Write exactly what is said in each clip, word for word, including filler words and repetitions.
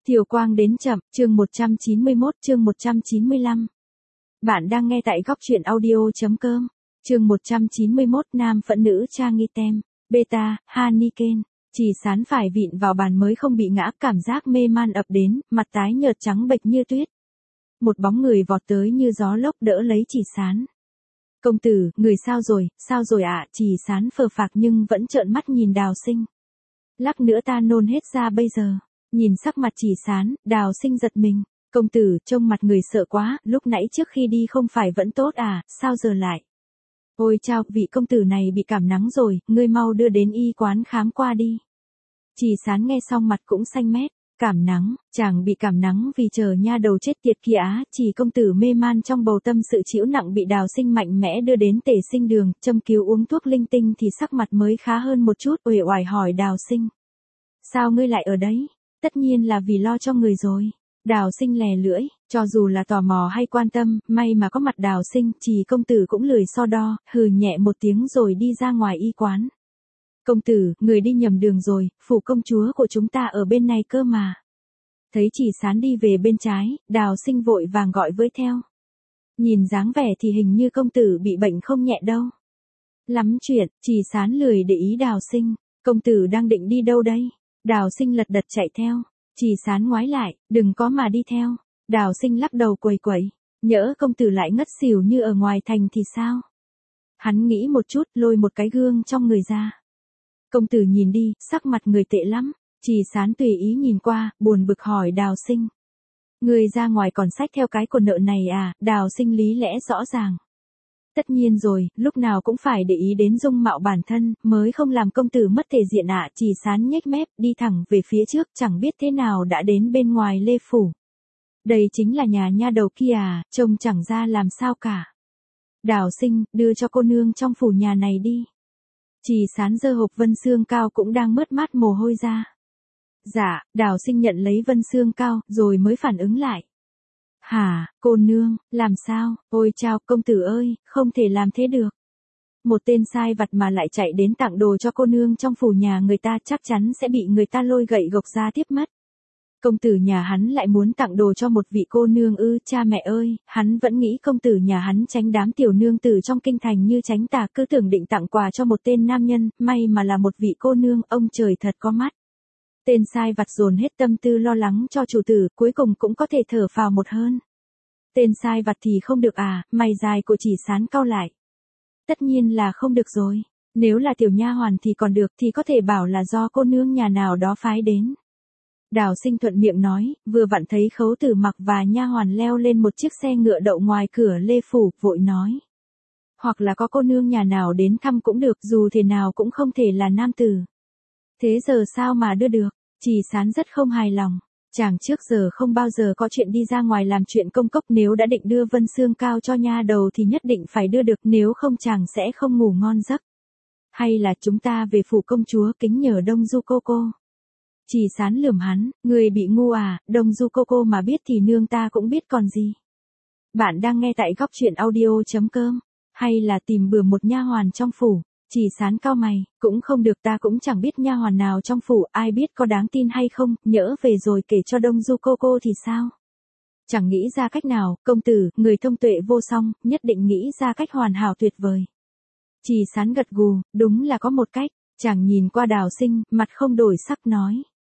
Thiều Quang đến chậm, chương một trăm chín mươi mốt, chương một trăm chín mươi lăm. Bạn đang nghe tại góc truyện audio.com. Chương một trăm chín mươi mốt, nam phẫn nữ cha nghi tem, beta, Haniken. Chỉ sán phải vịn vào bàn mới không bị ngã, cảm giác mê man ập đến, mặt tái nhợt trắng bệch như tuyết. Một bóng người vọt tới như gió lốc đỡ lấy Chỉ Sán. Công tử, người sao rồi, sao rồi ạ? À? Chỉ Sán phờ phạc nhưng vẫn trợn mắt nhìn Đào Sinh. Lát nữa ta nôn hết ra bây giờ. Nhìn sắc mặt Chỉ Sán, Đào Sinh giật mình. Công tử, trông mặt người sợ quá, lúc nãy trước khi đi không phải vẫn tốt à, sao giờ lại? Ôi chao, vị công tử này bị cảm nắng rồi, ngươi mau đưa đến y quán khám qua đi. Chỉ Sán nghe xong mặt cũng xanh mét. Cảm nắng, chàng bị cảm nắng vì chờ nha đầu chết tiệt kia á. Chỉ công tử mê man trong bầu tâm sự chịu nặng bị Đào Sinh mạnh mẽ đưa đến tể sinh đường, châm cứu uống thuốc linh tinh thì sắc mặt mới khá hơn một chút, uể oải hỏi Đào Sinh. Sao ngươi lại ở đấy? Tất nhiên là vì lo cho người rồi. Đào Sinh lè lưỡi, cho dù là tò mò hay quan tâm, may mà có mặt Đào Sinh, Chỉ công tử cũng lười so đo, hừ nhẹ một tiếng rồi đi ra ngoài y quán. Công tử, người đi nhầm đường rồi, phủ công chúa của chúng ta ở bên này cơ mà. Thấy Chỉ Sán đi về bên trái, Đào Sinh vội vàng gọi với theo. Nhìn dáng vẻ thì hình như công tử bị bệnh không nhẹ đâu. Lắm chuyện, Chỉ Sán lười để ý Đào Sinh. Công tử đang định đi đâu đây? Đào Sinh lật đật chạy theo. Chỉ Sán ngoái lại, đừng có mà đi theo. Đào Sinh lắc đầu quẩy quẩy. Nhỡ công tử lại ngất xỉu như ở ngoài thành thì sao? Hắn nghĩ một chút, lôi một cái gương trong người ra. Công tử nhìn đi, sắc mặt người tệ lắm. Chỉ Sán tùy ý nhìn qua, buồn bực hỏi Đào Sinh. Người ra ngoài còn xách theo cái của nợ này à? Đào Sinh lý lẽ rõ ràng. Tất nhiên rồi, lúc nào cũng phải để ý đến dung mạo bản thân, mới không làm công tử mất thể diện ạ. À. Chỉ Sán nhếch mép, đi thẳng về phía trước, chẳng biết thế nào đã đến bên ngoài Lê Phủ. Đây chính là nhà nha đầu kia à, trông chẳng ra làm sao cả. Đào Sinh, đưa cho cô nương trong phủ nhà này đi. Chỉ Sán giơ hộp vân xương cao cũng đang mướt mát mồ hôi ra. Dạ, Đào Sinh nhận lấy vân xương cao, rồi mới phản ứng lại. Hả, cô nương, làm sao? Ôi chao, công tử ơi, không thể làm thế được. Một tên sai vặt mà lại chạy đến tặng đồ cho cô nương trong phủ nhà người ta, chắc chắn sẽ bị người ta lôi gậy gộc ra tiếp mất. Công tử nhà hắn lại muốn tặng đồ cho một vị cô nương ư? Cha mẹ ơi, hắn vẫn nghĩ công tử nhà hắn tránh đám tiểu nương tử trong kinh thành như tránh tà, cứ tưởng định tặng quà cho một tên nam nhân, may mà là một vị cô nương, ông trời thật có mắt. Tên sai vặt dồn hết tâm tư lo lắng cho chủ tử, cuối cùng cũng có thể thở phào một hơn. Tên sai vặt thì không được à? Mày dài của Chỉ Sán cau lại. Tất nhiên là không được rồi. Nếu là tiểu nha hoàn thì còn được, thì có thể bảo là do cô nương nhà nào đó phái đến. Đào Sinh thuận miệng nói, vừa vặn thấy Khấu Tử Mặc và nha hoàn leo lên một chiếc xe ngựa đậu ngoài cửa Lê Phủ, vội nói. Hoặc là có cô nương nhà nào đến thăm cũng được, dù thế nào cũng không thể là nam tử. Thế giờ sao mà đưa được? Chỉ Sán rất không hài lòng. Chàng trước giờ không bao giờ có chuyện đi ra ngoài làm chuyện công cốc, nếu đã định đưa vân xương cao cho nha đầu thì nhất định phải đưa được, nếu không chàng sẽ không ngủ ngon giấc. Hay là chúng ta về phủ công chúa kính nhờ Đông Du cô cô. Chỉ Sán lườm hắn, người bị ngu à, Đông Du cô cô mà biết thì nương ta cũng biết còn gì. Bạn đang nghe tại góc truyện audio.com. Hay là tìm bừa một nha hoàn trong phủ. Chỉ Sán cau mày, cũng không được, ta cũng chẳng biết nha hoàn nào trong phủ, ai biết có đáng tin hay không, nhỡ về rồi kể cho Đông Du cô cô thì sao? Chẳng nghĩ ra cách nào, công tử, người thông tuệ vô song, nhất định nghĩ ra cách hoàn hảo tuyệt vời. Chỉ Sán gật gù, đúng là có một cách. Chàng nhìn qua Đào Sinh, mặt không đổi sắc nói.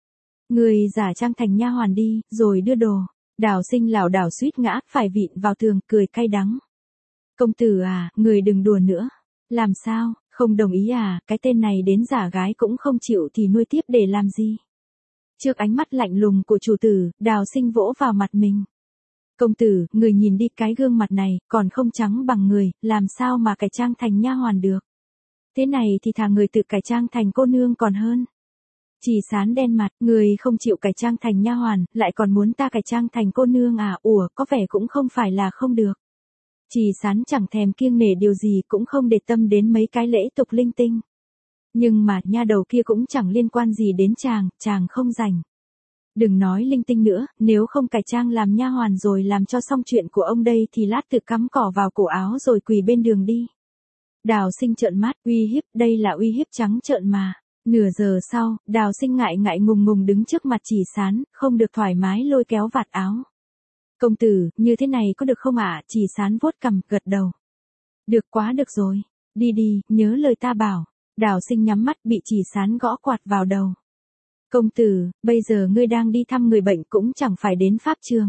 Người giả trang thành nha hoàn đi, rồi đưa đồ. Đào Sinh lảo đảo suýt ngã, phải vịn vào tường, cười cay đắng. Công tử à, người đừng đùa nữa. Làm sao, không đồng ý à, cái tên này đến giả gái cũng không chịu thì nuôi tiếp để làm gì? Trước ánh mắt lạnh lùng của chủ tử, Đào Sinh vỗ vào mặt mình. Công tử, người nhìn đi, cái gương mặt này, còn không trắng bằng người, làm sao mà cải trang thành nha hoàn được? Thế này thì thà người tự cải trang thành cô nương còn hơn. Chỉ Sán đen mặt, người không chịu cải trang thành nha hoàn, lại còn muốn ta cải trang thành cô nương à? Ủa, có vẻ cũng không phải là không được. Chỉ Sán chẳng thèm kiêng nể điều gì, cũng không để tâm đến mấy cái lễ tục linh tinh. Nhưng mà nha đầu kia cũng chẳng liên quan gì đến chàng, chàng không rảnh. Đừng nói linh tinh nữa, nếu không cải trang làm nha hoàn rồi làm cho xong chuyện của ông đây thì lát tự cắm cỏ vào cổ áo rồi quỳ bên đường đi. Đào Sinh trợn mắt, uy hiếp, đây là uy hiếp trắng trợn mà. Nửa giờ sau, Đào Sinh ngại ngại ngùng ngùng đứng trước mặt Chỉ Sán, không được thoải mái lôi kéo vạt áo. Công tử, như thế này có được không ạ? Chỉ Sán vuốt cằm, gật đầu. Được, quá được rồi. Đi đi, nhớ lời ta bảo. Đào Sinh nhắm mắt, bị Chỉ Sán gõ quạt vào đầu. Công tử, bây giờ ngươi đang đi thăm người bệnh cũng chẳng phải đến pháp trường.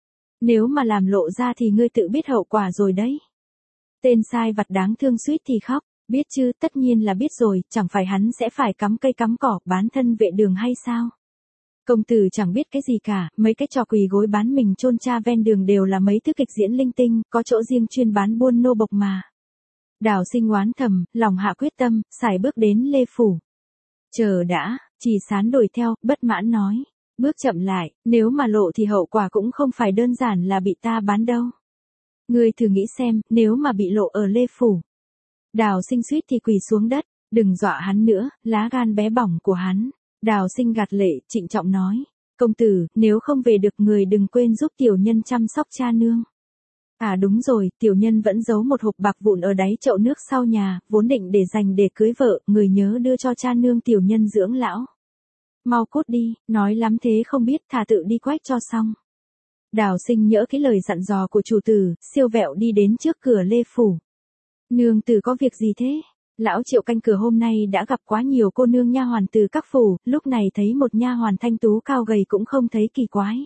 Nếu mà làm lộ ra thì ngươi tự biết hậu quả rồi đấy. Tên sai vặt đáng thương suýt thì khóc. Biết chứ, tất nhiên là biết rồi, chẳng phải hắn sẽ phải cắm cây cắm cỏ bán thân vệ đường hay sao? Công tử chẳng biết cái gì cả, mấy cái trò quỳ gối bán mình chôn cha ven đường đều là mấy thứ kịch diễn linh tinh, có chỗ riêng chuyên bán buôn nô bộc mà. Đào Sinh oán thầm, lòng hạ quyết tâm, sải bước đến Lê Phủ. Chờ đã, Chỉ Sán đuổi theo, bất mãn nói. Bước chậm lại, nếu mà lộ thì hậu quả cũng không phải đơn giản là bị ta bán đâu. Ngươi thử nghĩ xem, nếu mà bị lộ ở Lê Phủ. Đào Sinh suýt thì quỳ xuống đất, đừng dọa hắn nữa, lá gan bé bỏng của hắn. Đào Sinh gạt lệ, trịnh trọng nói. Công tử, nếu không về được người đừng quên giúp tiểu nhân chăm sóc cha nương. À đúng rồi, tiểu nhân vẫn giấu một hộp bạc vụn ở đáy chậu nước sau nhà, vốn định để dành để cưới vợ, người nhớ đưa cho cha nương tiểu nhân dưỡng lão. Mau cút đi, nói lắm thế không biết, thà tự đi quách cho xong. Đào Sinh nhỡ cái lời dặn dò của chủ tử, siêu vẹo đi đến trước cửa Lê Phủ. Nương tử có việc gì thế? Lão Triệu canh cửa hôm nay đã gặp quá nhiều cô nương nha hoàn từ các phủ, lúc này thấy một nha hoàn thanh tú cao gầy cũng không thấy kỳ quái.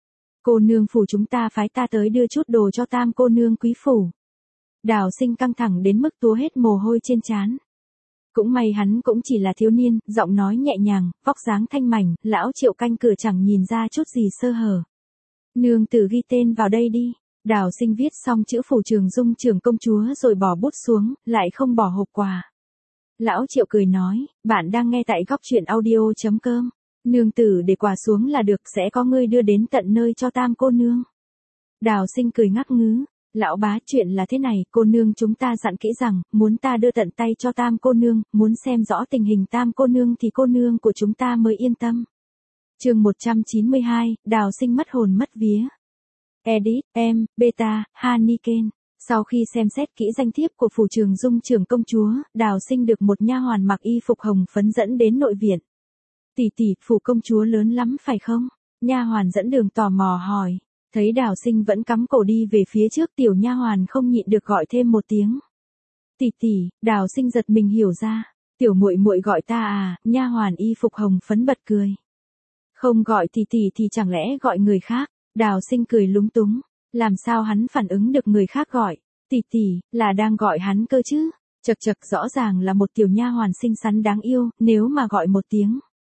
Cô nương phủ chúng ta phái ta tới đưa chút đồ cho tam cô nương quý phủ. Đào Sinh căng thẳng đến mức túa hết mồ hôi trên trán. Cũng may hắn cũng chỉ là thiếu niên, giọng nói nhẹ nhàng, vóc dáng thanh mảnh, lão Triệu canh cửa chẳng nhìn ra chút gì sơ hở. Nương tử ghi tên vào đây đi. Đào Sinh viết xong chữ Phủ Trường Dung trưởng công chúa rồi bỏ bút xuống, lại không bỏ hộp quà. Lão Triệu cười nói, bạn đang nghe tại góc truyện audio chấm com. Nương tử để quà xuống là được, sẽ có người đưa đến tận nơi cho tam cô nương. Đào Sinh cười ngắc ngứ, lão bá, chuyện là thế này, cô nương chúng ta dặn kỹ rằng, muốn ta đưa tận tay cho tam cô nương, muốn xem rõ tình hình tam cô nương thì cô nương của chúng ta mới yên tâm. Chương một trăm chín mươi hai, Đào Sinh mất hồn mất vía. Edit, em, Beta, Haniken. Sau khi xem xét kỹ danh thiếp của Phủ Trường Dung trưởng công chúa, Đào Sinh được một nha hoàn mặc y phục hồng phấn dẫn đến nội viện. Tỷ tỷ, phủ công chúa lớn lắm phải không? Nha hoàn dẫn đường tò mò hỏi. Thấy Đào Sinh vẫn cắm cổ đi về phía trước, tiểu nha hoàn không nhịn được gọi thêm một tiếng. Tỷ tỷ, Đào Sinh giật mình hiểu ra. Tiểu muội muội gọi ta à? Nha hoàn y phục hồng phấn bật cười. Không gọi tỷ tỷ thì chẳng lẽ gọi người khác? Đào Sinh cười lúng túng, làm sao hắn phản ứng được người khác gọi, tỷ tỷ, là đang gọi hắn cơ chứ, chật chật rõ ràng là một tiểu nha hoàn xinh xắn đáng yêu, nếu mà gọi một tiếng.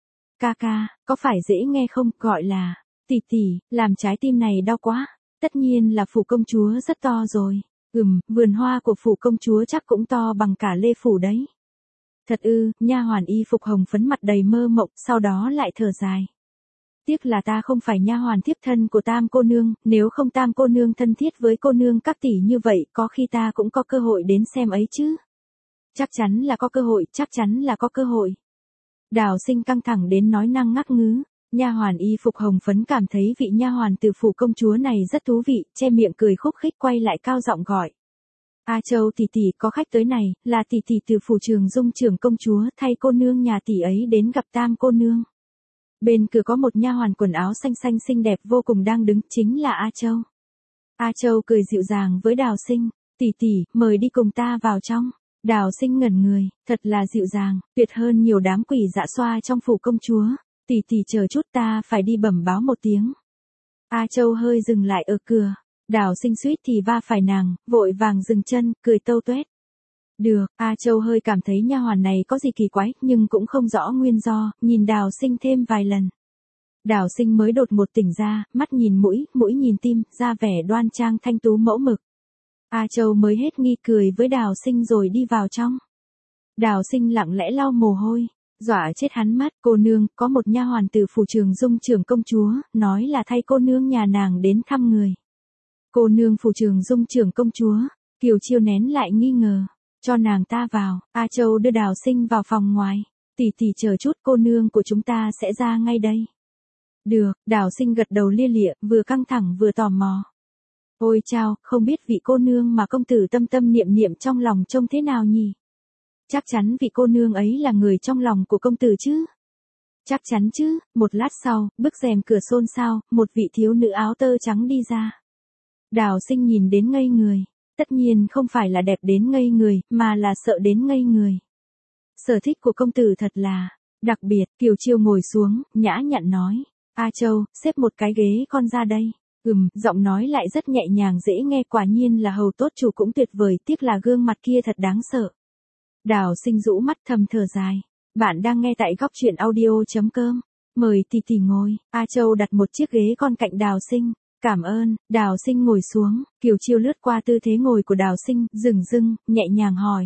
Ca ca, có phải dễ nghe không, gọi là, tỷ tỷ, làm trái tim này đau quá, tất nhiên là phủ công chúa rất to rồi, ừm, vườn hoa của phủ công chúa chắc cũng to bằng cả Lê Phủ đấy. Thật ư, nha hoàn y phục hồng phấn mặt đầy mơ mộng, sau đó lại thở dài. Tiếc là ta không phải nha hoàn thiếp thân của tam cô nương, nếu không tam cô nương thân thiết với cô nương các tỷ như vậy, có khi ta cũng có cơ hội đến xem ấy chứ. Chắc chắn là có cơ hội, chắc chắn là có cơ hội. Đào Sinh căng thẳng đến nói năng ngắc ngứ, nha hoàn y phục hồng phấn cảm thấy vị nha hoàn từ phủ công chúa này rất thú vị, che miệng cười khúc khích quay lại cao giọng gọi. A Châu tỷ tỷ, có khách tới này, là tỷ tỷ từ Phủ Trường Dung trưởng công chúa, thay cô nương nhà tỷ ấy đến gặp tam cô nương. Bên cửa có một nha hoàn quần áo xanh xanh xinh đẹp vô cùng đang đứng, chính là A Châu. A Châu cười dịu dàng với Đào Sinh, tỷ tỷ, mời đi cùng ta vào trong. Đào Sinh ngẩn người, thật là dịu dàng, tuyệt hơn nhiều đám quỷ dạ xoa trong phủ công chúa. Tỷ tỷ chờ chút, ta phải đi bẩm báo một tiếng. A Châu hơi dừng lại ở cửa, Đào Sinh suýt thì va phải nàng, vội vàng dừng chân, cười tâu tuét. Được, A Châu hơi cảm thấy nha hoàn này có gì kỳ quái, nhưng cũng không rõ nguyên do, nhìn Đào Sinh thêm vài lần. Đào Sinh mới đột một tỉnh ra, mắt nhìn mũi, mũi nhìn tim, ra vẻ đoan trang thanh tú mẫu mực. A Châu mới hết nghi cười với Đào Sinh rồi đi vào trong. Đào Sinh lặng lẽ lau mồ hôi, dọa chết hắn mất, cô nương, có một nha hoàn từ Phủ Trường Dung trưởng công chúa, nói là thay cô nương nhà nàng đến thăm người. Cô nương Phủ Trường Dung trưởng công chúa, Kiều Chiêu nén lại nghi ngờ. Cho nàng ta vào, A Châu đưa Đào Sinh vào phòng ngoài. Tỷ tỷ chờ chút, cô nương của chúng ta sẽ ra ngay đây. Được, Đào Sinh gật đầu lia lịa, vừa căng thẳng vừa tò mò. Ôi chao, không biết vị cô nương mà công tử tâm tâm niệm niệm trong lòng trông thế nào nhỉ? chắc chắn vị cô nương ấy là người trong lòng của công tử chứ? Chắc chắn chứ. Một lát sau, bức rèm cửa xôn xao, một vị thiếu nữ áo tơ trắng đi ra. Đào Sinh nhìn đến ngây người. Tất nhiên không phải là đẹp đến ngây người, mà là sợ đến ngây người. Sở thích của công tử thật là đặc biệt. Kiều Chiêu ngồi xuống, nhã nhặn nói. A Châu, xếp một cái ghế con ra đây. Ừm, giọng nói lại rất nhẹ nhàng dễ nghe, quả nhiên là hầu tốt chủ cũng tuyệt vời, tiếc là gương mặt kia thật đáng sợ. Đào Sinh rũ mắt thầm thở dài. Bạn đang nghe tại góc truyện audio chấm com. Mời tỷ tỷ ngồi. A Châu đặt một chiếc ghế con cạnh Đào Sinh. Cảm ơn. Đào Sinh ngồi xuống. Kiều Chiêu lướt qua tư thế ngồi của Đào Sinh, dừng dưng, nhẹ nhàng hỏi.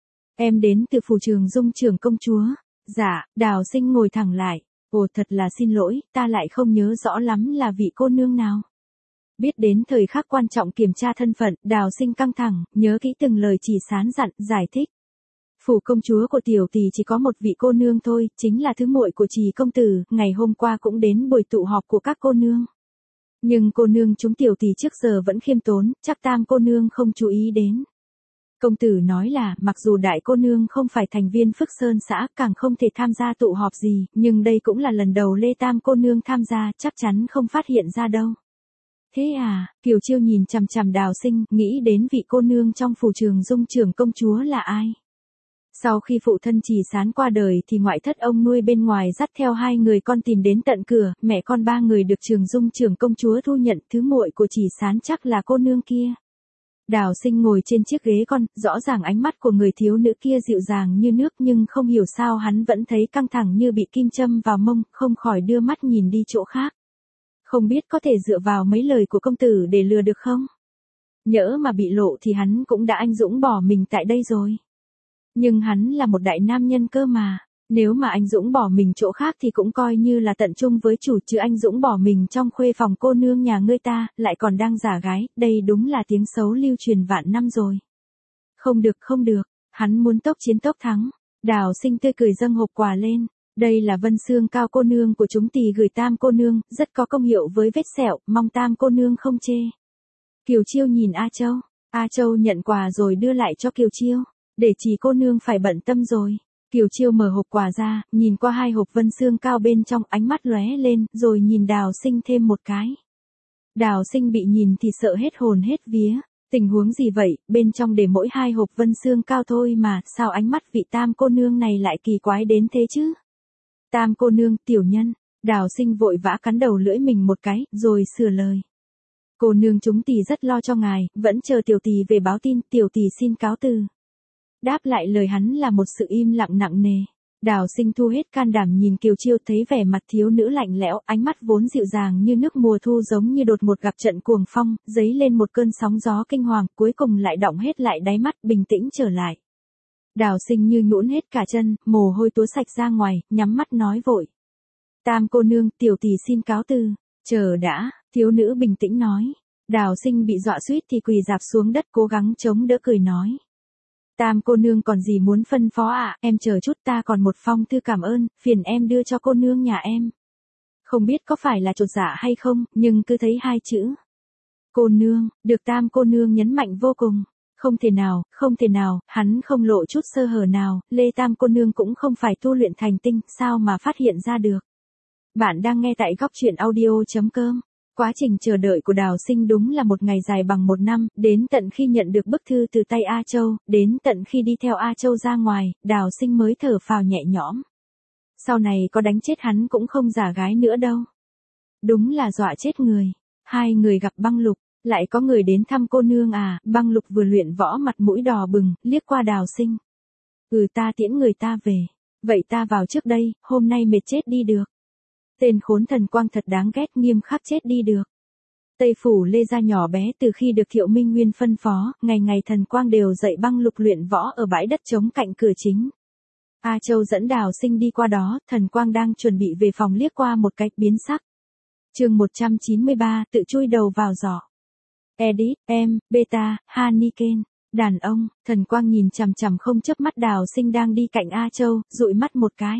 Em đến từ phủ Trường Dung trưởng công chúa. Dạ. Đào Sinh ngồi thẳng lại. Ồ, thật là xin lỗi, ta lại không nhớ rõ lắm là vị cô nương nào. Biết đến thời khắc quan trọng kiểm tra thân phận, Đào Sinh căng thẳng, nhớ kỹ từng lời Chỉ Sán dặn, giải thích. Phủ công chúa của tiểu tỷ chỉ có một vị cô nương thôi, chính là thứ muội của Trì công tử, ngày hôm qua cũng đến buổi tụ họp của các cô nương. Nhưng cô nương chúng tiểu tỷ trước giờ vẫn khiêm tốn, chắc tam cô nương không chú ý đến. Công tử nói là, mặc dù đại cô nương không phải thành viên Phước Sơn xã, càng không thể tham gia tụ họp gì, nhưng đây cũng là lần đầu Lê Tam cô nương tham gia, chắc chắn không phát hiện ra đâu. Thế à? Kiều Chiêu nhìn chằm chằm Đào Sinh, nghĩ đến vị cô nương trong phủ Trường Dung trưởng công chúa là ai. Sau khi phụ thân Chỉ Sán qua đời thì ngoại thất ông nuôi bên ngoài dắt theo hai người con tìm đến tận cửa, mẹ con ba người được Trường Dung trưởng công chúa thu nhận, thứ muội của Chỉ Sán chắc là cô nương kia. Đào Sinh ngồi trên chiếc ghế con, rõ ràng ánh mắt của người thiếu nữ kia dịu dàng như nước, nhưng không hiểu sao hắn vẫn thấy căng thẳng như bị kim châm vào mông, không khỏi đưa mắt nhìn đi chỗ khác. Không biết có thể dựa vào mấy lời của công tử để lừa được không? Nhỡ mà bị lộ thì hắn cũng đã anh dũng bỏ mình tại đây rồi. Nhưng hắn là một đại nam nhân cơ mà, nếu mà anh dũng bỏ mình chỗ khác thì cũng coi như là tận trung với chủ, chứ anh dũng bỏ mình trong khuê phòng cô nương nhà ngươi ta, lại còn đang giả gái, đây đúng là tiếng xấu lưu truyền vạn năm rồi. Không được không được, hắn muốn tốc chiến tốc thắng. Đào Sinh tươi cười dâng hộp quà lên. Đây là Vân Xương Cao cô nương của chúng tỷ gửi Tam cô nương, rất có công hiệu với vết sẹo, mong Tam cô nương không chê. Kiều Chiêu nhìn A Châu. A Châu nhận quà rồi đưa lại cho Kiều Chiêu. Để Chỉ cô nương phải bận tâm rồi. Kiều Chiêu mở hộp quà ra, nhìn qua hai hộp Vân Xương Cao bên trong, ánh mắt lóe lên, rồi nhìn Đào Sinh thêm một cái. Đào Sinh bị nhìn thì sợ hết hồn hết vía. Tình huống gì vậy, bên trong để mỗi hai hộp Vân Xương Cao thôi mà, sao ánh mắt vị Tam cô nương này lại kỳ quái đến thế chứ? Tam cô nương, tiểu nhân. Đào Sinh vội vã cắn đầu lưỡi mình một cái, rồi sửa lời. Cô nương chúng tỷ rất lo cho ngài, vẫn chờ tiểu tỷ về báo tin, tiểu tỷ xin cáo từ. Đáp lại lời hắn là một sự im lặng nặng nề. Đào Sinh thu hết can đảm nhìn Kiều Chiêu, thấy vẻ mặt thiếu nữ lạnh lẽo, ánh mắt vốn dịu dàng như nước mùa thu giống như đột một gặp trận cuồng phong, dấy lên một cơn sóng gió kinh hoàng, cuối cùng lại đọng hết lại đáy mắt, bình tĩnh trở lại. Đào Sinh như nhũn hết cả chân, mồ hôi túa sạch ra ngoài, nhắm mắt nói vội. Tam cô nương, tiểu tỷ xin cáo từ. Chờ đã, thiếu nữ bình tĩnh nói. Đào Sinh bị dọa suýt thì quỳ rạp xuống đất, cố gắng chống đỡ cười nói. Tam cô nương còn gì muốn phân phó ạ, à? Em chờ chút, ta còn một phong thư cảm ơn, phiền em đưa cho cô nương nhà em. Không biết có phải là chột dạ hay không, nhưng cứ thấy hai chữ. Cô nương, được Tam cô nương nhấn mạnh vô cùng. Không thể nào, không thể nào, hắn không lộ chút sơ hở nào, Lê Tam cô nương cũng không phải tu luyện thành tinh, sao mà phát hiện ra được. Bạn đang nghe tại góc truyện audio chấm com. Quá trình chờ đợi của Đào Sinh đúng là một ngày dài bằng một năm, đến tận khi nhận được bức thư từ tay A Châu, đến tận khi đi theo A Châu ra ngoài, Đào Sinh mới thở phào nhẹ nhõm. Sau này có đánh chết hắn cũng không giả gái nữa đâu. Đúng là dọa chết người. Hai người gặp Băng Lục, lại có người đến thăm cô nương à, Băng Lục vừa luyện võ mặt mũi đỏ bừng, liếc qua Đào Sinh. Ừ, ta tiễn người ta về. Vậy ta vào trước đây, hôm nay mệt chết đi được. Tên khốn Thần Quang thật đáng ghét, nghiêm khắc chết đi được. Tây phủ Lê gia nhỏ bé từ khi được Thiệu Minh Nguyên phân phó, ngày ngày Thần Quang đều dạy Băng Lục luyện võ ở bãi đất trống cạnh cửa chính. A Châu dẫn Đào Sinh đi qua đó, Thần Quang đang chuẩn bị về phòng liếc qua một cái, biến sắc. Chương một trăm chín mươi ba, tự chui đầu vào giỏ. Edit, em, beta, Haniken. Đàn ông, Thần Quang nhìn chằm chằm không chớp mắt Đào Sinh đang đi cạnh A Châu, dụi mắt một cái.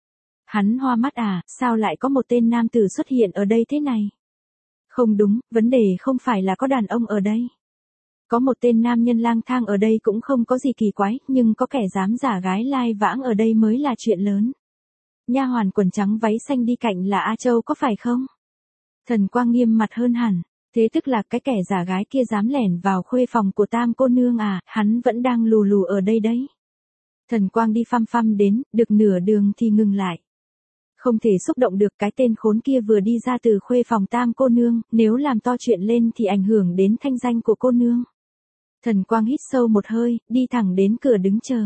Hắn hoa mắt à, sao lại có một tên nam tử xuất hiện ở đây thế này? Không đúng, vấn đề không phải là có đàn ông ở đây. có một tên nam nhân lang thang ở đây cũng không có gì kỳ quái, nhưng có kẻ dám giả gái lai vãng ở đây mới là chuyện lớn. Nha hoàn quần trắng váy xanh đi cạnh là A Châu có phải không? Thần Quang nghiêm mặt hơn hẳn, thế tức là cái kẻ giả gái kia dám lẻn vào khuê phòng của Tam cô nương à, hắn vẫn đang lù lù ở đây đấy. Thần Quang đi phăm phăm đến, được nửa đường thì ngừng lại. Không thể xúc động được, cái tên khốn kia vừa đi ra từ khuê phòng Tam cô nương, nếu làm to chuyện lên thì ảnh hưởng đến thanh danh của cô nương. Thần Quang hít sâu một hơi, đi thẳng đến cửa đứng chờ.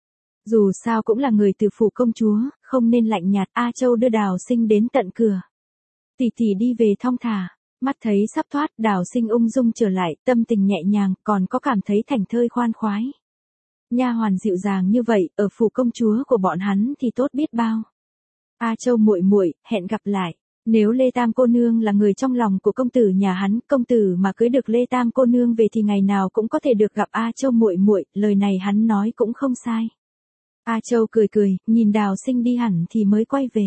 Dù sao cũng là người từ phủ công chúa, không nên lạnh nhạt. A Châu đưa Đào Sinh đến tận cửa. Tỷ tỷ đi về thong thả, mắt thấy sắp thoát, Đào Sinh ung dung trở lại, tâm tình nhẹ nhàng, còn có cảm thấy thảnh thơi khoan khoái. Nha hoàn dịu dàng như vậy, ở phủ công chúa của bọn hắn thì tốt biết bao. A Châu muội muội, hẹn gặp lại. Nếu Lê Tam cô nương là người trong lòng của công tử nhà hắn, công tử mà cưới được Lê Tam cô nương về thì ngày nào cũng có thể được gặp A Châu muội muội, lời này hắn nói cũng không sai. A Châu cười cười, nhìn Đào Sinh đi hẳn thì mới quay về.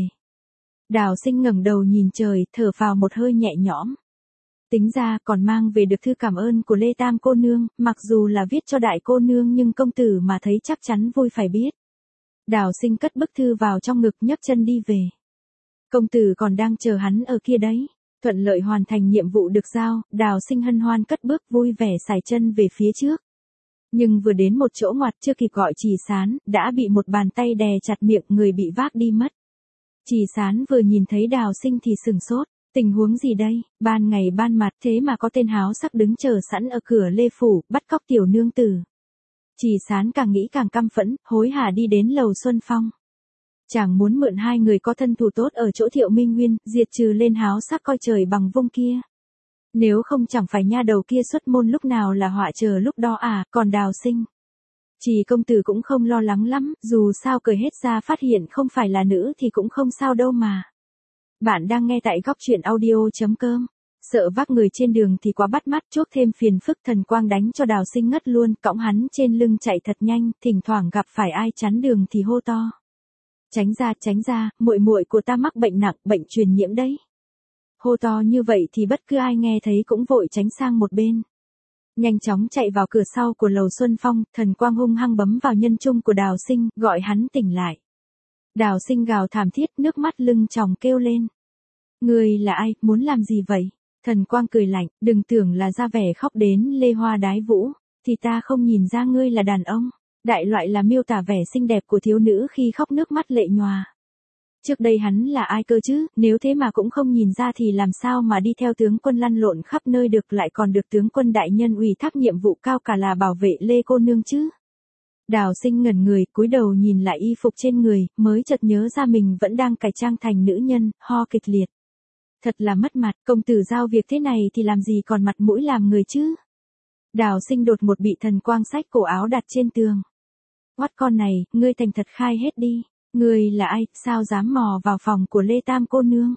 Đào Sinh ngẩng đầu nhìn trời, thở phào một hơi nhẹ nhõm. Tính ra còn mang về được thư cảm ơn của Lê Tam cô nương, mặc dù là viết cho đại cô nương nhưng công tử mà thấy chắc chắn vui phải biết. Đào Sinh cất bức thư vào trong ngực, nhấc chân đi về. Công tử còn đang chờ hắn ở kia đấy. Thuận lợi hoàn thành nhiệm vụ được giao, Đào Sinh hân hoan cất bước vui vẻ sải chân về phía trước. Nhưng vừa đến một chỗ ngoặt chưa kịp gọi Trì Sán, đã bị một bàn tay đè chặt miệng, người bị vác đi mất. Trì Sán vừa nhìn thấy Đào Sinh thì sừng sốt, tình huống gì đây, ban ngày ban mặt thế mà có tên háo sắc đứng chờ sẵn ở cửa Lê Phủ, bắt cóc tiểu nương tử. Trì Sán càng nghĩ càng căm phẫn, hối hả đi đến lầu Xuân Phong. Chàng muốn mượn hai người có thân thù tốt ở chỗ Thiệu Minh Nguyên, diệt trừ lên háo sắc coi trời bằng vung kia. Nếu không chẳng phải nha đầu kia xuất môn lúc nào là họa chờ lúc đó à, còn Đào Sinh. Trì công tử cũng không lo lắng lắm, dù sao cười hết ra phát hiện không phải là nữ thì cũng không sao đâu mà. Bạn đang nghe tại góc truyện audio.com. Sợ vác người trên đường thì quá bắt mắt, chuốc thêm phiền phức. Thần Quang đánh cho Đào Sinh ngất luôn, cõng hắn trên lưng chạy thật nhanh, thỉnh thoảng gặp phải ai chắn đường thì hô to. Tránh ra, tránh ra, muội muội của ta mắc bệnh nặng, bệnh truyền nhiễm đấy. Hô to như vậy thì bất cứ ai nghe thấy cũng vội tránh sang một bên. Nhanh chóng chạy vào cửa sau của lầu Xuân Phong, Thần Quang hung hăng bấm vào nhân trung của Đào Sinh, gọi hắn tỉnh lại. Đào Sinh gào thảm thiết, nước mắt lưng tròng kêu lên. Ngươi là ai, muốn làm gì vậy? Thần Quang cười lạnh, đừng tưởng là ra vẻ khóc đến lê hoa đái vũ, thì ta không nhìn ra ngươi là đàn ông. Đại loại là miêu tả vẻ xinh đẹp của thiếu nữ khi khóc nước mắt lệ nhòa. Trước đây hắn là ai cơ chứ, nếu thế mà cũng không nhìn ra thì làm sao mà đi theo tướng quân lăn lộn khắp nơi được, lại còn được tướng quân đại nhân ủy thác nhiệm vụ cao cả là bảo vệ Lê cô nương chứ. Đào Sinh ngẩn người, cúi đầu nhìn lại y phục trên người, mới chợt nhớ ra mình vẫn đang cải trang thành nữ nhân, ho kịch liệt. Thật là mất mặt, công tử giao việc thế này thì làm gì còn mặt mũi làm người chứ. Đào Sinh đột một bị Thần Quang xách cổ áo đặt trên tường. Oát con này, ngươi thành thật khai hết đi. Ngươi là ai, sao dám mò vào phòng của Lê Tam cô nương?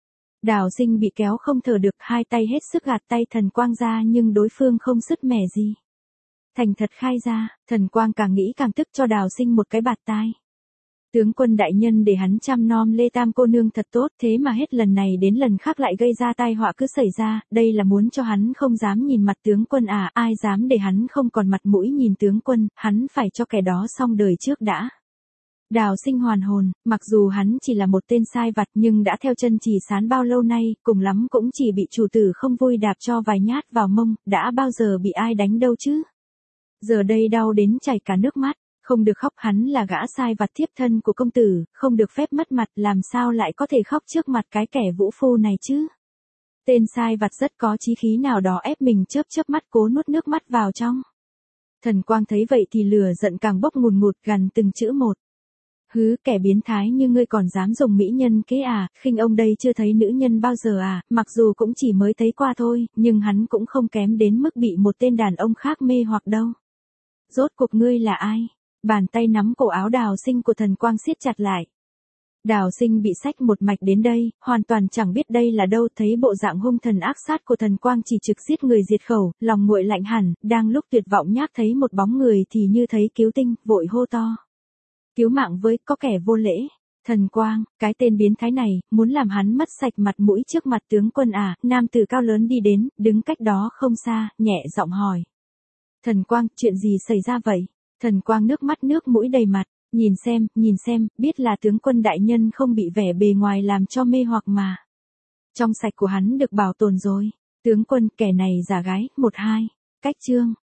Đào Sinh bị kéo không thở được, hai tay hết sức gạt tay Thần Quang ra nhưng đối phương không sứt mẻ gì. Thành thật khai ra, Thần Quang càng nghĩ càng tức cho Đào Sinh một cái bạt tai. Tướng quân đại nhân để hắn chăm nom Lê Tam cô nương thật tốt, thế mà hết lần này đến lần khác lại gây ra tai họa cứ xảy ra, đây là muốn cho hắn không dám nhìn mặt tướng quân à, ai dám để hắn không còn mặt mũi nhìn tướng quân, hắn phải cho kẻ đó xong đời trước đã. Đào Sinh hoàn hồn, mặc dù hắn chỉ là một tên sai vặt nhưng đã theo chân Trì Sán bao lâu nay, cùng lắm cũng chỉ bị chủ tử không vui đạp cho vài nhát vào mông, đã bao giờ bị ai đánh đâu chứ. Giờ đây đau đến chảy cả nước mắt, không được khóc, hắn là gã sai vặt thiếp thân của công tử, không được phép mất mặt, làm sao lại có thể khóc trước mặt cái kẻ vũ phu này chứ. Tên sai vặt rất có chí khí nào đó ép mình chớp chớp mắt cố nuốt nước mắt vào trong. Thần Quang thấy vậy thì lửa giận càng bốc ngùn ngụt, gằn từng chữ một. Hứ, kẻ biến thái như ngươi còn dám dùng mỹ nhân kế à, khinh ông đây chưa thấy nữ nhân bao giờ à, mặc dù cũng chỉ mới thấy qua thôi, nhưng hắn cũng không kém đến mức bị một tên đàn ông khác mê hoặc đâu. Rốt cuộc ngươi là ai? Bàn tay nắm cổ áo Đào Sinh của Thần Quang siết chặt lại. Đào Sinh bị xách một mạch đến đây, hoàn toàn chẳng biết đây là đâu, thấy bộ dạng hung thần ác sát của Thần Quang chỉ trực giết người diệt khẩu, lòng nguội lạnh hẳn, đang lúc tuyệt vọng nhác thấy một bóng người thì như thấy cứu tinh, vội hô to. Cứu mạng với, có kẻ vô lễ. Thần Quang, cái tên biến thái này, muốn làm hắn mất sạch mặt mũi trước mặt tướng quân à, nam tử cao lớn đi đến, đứng cách đó không xa, nhẹ giọng hỏi. Thần Quang, chuyện gì xảy ra vậy? Thần Quang nước mắt nước mũi đầy mặt, nhìn xem, nhìn xem, biết là tướng quân đại nhân không bị vẻ bề ngoài làm cho mê hoặc mà. Trong sạch của hắn được bảo tồn rồi. Tướng quân, kẻ này giả gái, một hai. Cách chương.